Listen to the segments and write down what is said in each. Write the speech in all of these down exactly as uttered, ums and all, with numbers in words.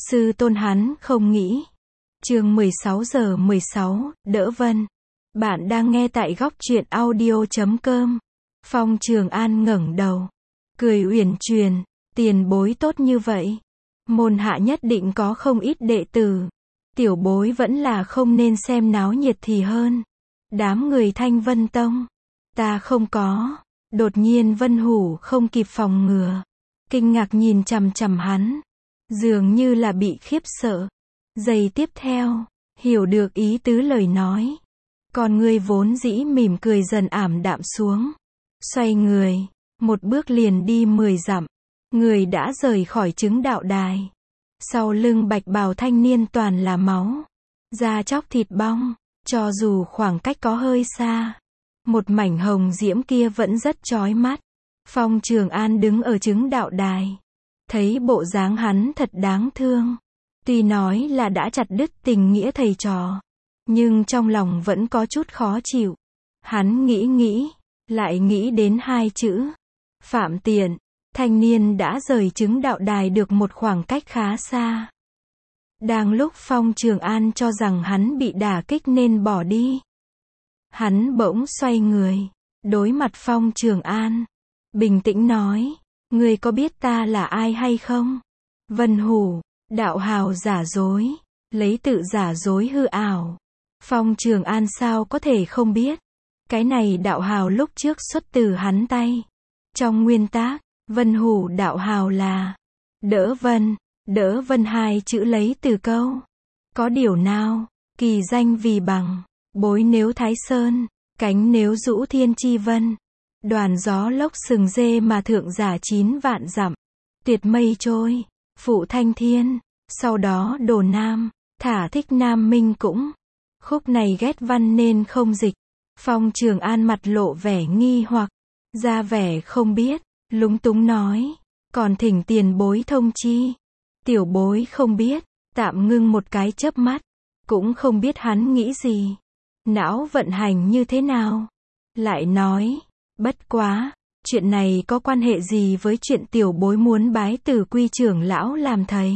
Sư tôn hắn không nghĩ. Chương mười sáu giờ mười sáu, Đỡ Vân. Bạn đang nghe tại góc truyện audio chấm com. Phong Trường An ngẩng đầu, cười uyển chuyển, tiền bối tốt như vậy, môn hạ nhất định có không ít đệ tử. Tiểu bối vẫn là không nên xem náo nhiệt thì hơn. Đám người Thanh Vân Tông, ta không có. Đột nhiên Vân Hủ không kịp phòng ngừa, kinh ngạc nhìn chằm chằm hắn, dường như là bị khiếp sợ. Giây tiếp theo, hiểu được ý tứ lời nói, còn người vốn dĩ mỉm cười dần ảm đạm xuống, xoay người, một bước liền đi mười dặm, người đã rời khỏi chứng đạo đài. Sau lưng bạch bào thanh niên toàn là máu, da chóc thịt bong, cho dù khoảng cách có hơi xa, một mảnh hồng diễm kia vẫn rất chói mắt. Phong Trường An đứng ở chứng đạo đài, thấy bộ dáng hắn thật đáng thương. Tuy nói là đã chặt đứt tình nghĩa thầy trò, nhưng trong lòng vẫn có chút khó chịu. Hắn nghĩ nghĩ, lại nghĩ đến hai chữ phạm tiện. Thanh niên đã rời chứng đạo đài được một khoảng cách khá xa. Đang lúc Phong Trường An cho rằng hắn bị đả kích nên bỏ đi, hắn bỗng xoay người, đối mặt Phong Trường An, bình tĩnh nói, ngươi có biết ta là ai hay không? Vân Hủ, đạo hào giả dối, lấy tự giả dối hư ảo. Phong Trường An sao có thể không biết, cái này đạo hào lúc trước xuất từ hắn tay. Trong nguyên tác, Vân Hủ đạo hào là Đỡ Vân. Đỡ Vân hai chữ lấy từ câu có điều nào, kỳ danh vì bằng, bối nếu Thái Sơn, cánh nếu Dũ Thiên Chi Vân, đoàn gió lốc sừng dê mà thượng giả chín vạn dặm, tuyệt mây trôi, phụ thanh thiên, sau đó đồ nam, thả thích nam minh cũng. Khúc này ghét văn nên không dịch. Phong Trường An mặt lộ vẻ nghi hoặc, ra vẻ không biết, lúng túng nói, còn thỉnh tiền bối thông chi. Tiểu bối không biết, tạm ngưng một cái chớp mắt, cũng không biết hắn nghĩ gì, não vận hành như thế nào. Lại nói, bất quá, chuyện này có quan hệ gì với chuyện tiểu bối muốn bái Tử Quy trưởng lão làm thầy?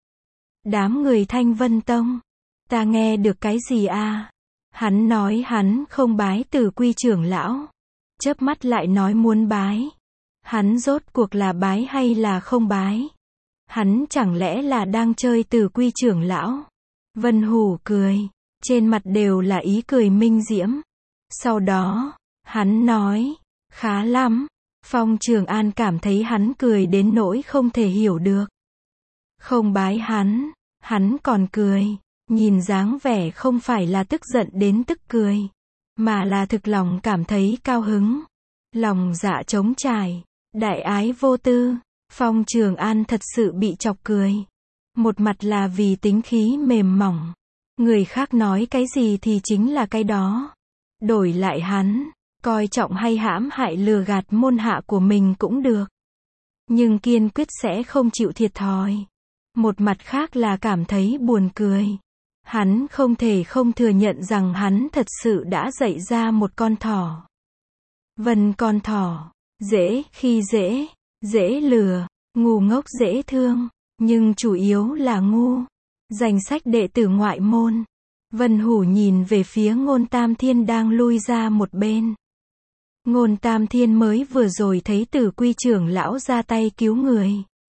Đám người Thanh Vân Tông, ta nghe được cái gì à? Hắn nói hắn không bái Tử Quy trưởng lão, chớp mắt lại nói muốn bái. Hắn rốt cuộc là bái hay là không bái? Hắn chẳng lẽ là đang chơi Tử Quy trưởng lão? Vân Hủ cười, trên mặt đều là ý cười minh diễm. Sau đó, hắn nói, khá lắm. Phong Trường An cảm thấy hắn cười đến nỗi không thể hiểu được. Không bái hắn, hắn còn cười, nhìn dáng vẻ không phải là tức giận đến tức cười, mà là thực lòng cảm thấy cao hứng. Lòng dạ trống trải, đại ái vô tư. Phong Trường An thật sự bị chọc cười. Một mặt là vì tính khí mềm mỏng, người khác nói cái gì thì chính là cái đó. Đổi lại hắn, coi trọng hay hãm hại lừa gạt môn hạ của mình cũng được, nhưng kiên quyết sẽ không chịu thiệt thòi. Một mặt khác là cảm thấy buồn cười. Hắn không thể không thừa nhận rằng hắn thật sự đã dạy ra một con thỏ. Vân con thỏ, dễ khi dễ, dễ lừa, ngu ngốc dễ thương, nhưng chủ yếu là ngu. Danh sách đệ tử ngoại môn. Vân Hủ nhìn về phía Ngôn Tam Thiên đang lui ra một bên. Ngôn Tam Thiên mới vừa rồi thấy Tử Quy trưởng lão ra tay cứu người,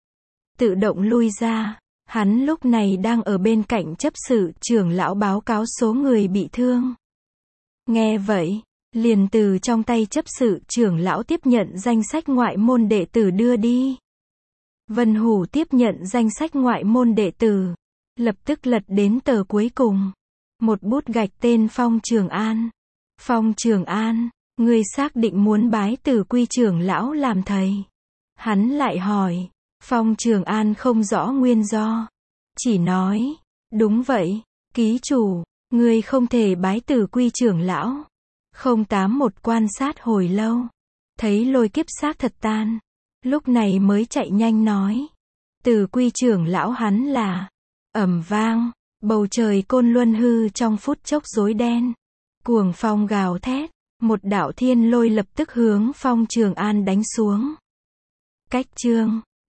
tự động lui ra. Hắn lúc này đang ở bên cạnh chấp sự trưởng lão báo cáo số người bị thương. Nghe vậy, liền từ trong tay chấp sự trưởng lão tiếp nhận danh sách ngoại môn đệ tử đưa đi. Vân Hủ tiếp nhận danh sách ngoại môn đệ tử, lập tức lật đến tờ cuối cùng. Một bút gạch tên Phong Trường An. Phong Trường An, ngươi xác định muốn bái Tử Quy trưởng lão làm thầy? Hắn lại hỏi. Phong Trường An không rõ nguyên do, chỉ nói, đúng vậy, ký chủ, ngươi không thể bái Tử Quy trưởng lão. Không tám một quan sát hồi lâu, thấy lôi kiếp xác thật tan, lúc này mới chạy nhanh nói, Tử Quy trưởng lão hắn là. Ầm vang, bầu trời Côn Luân hư trong phút chốc rối đen, cuồng phong gào thét, một đạo thiên lôi lập tức hướng Phong Trường An đánh xuống. Cách chương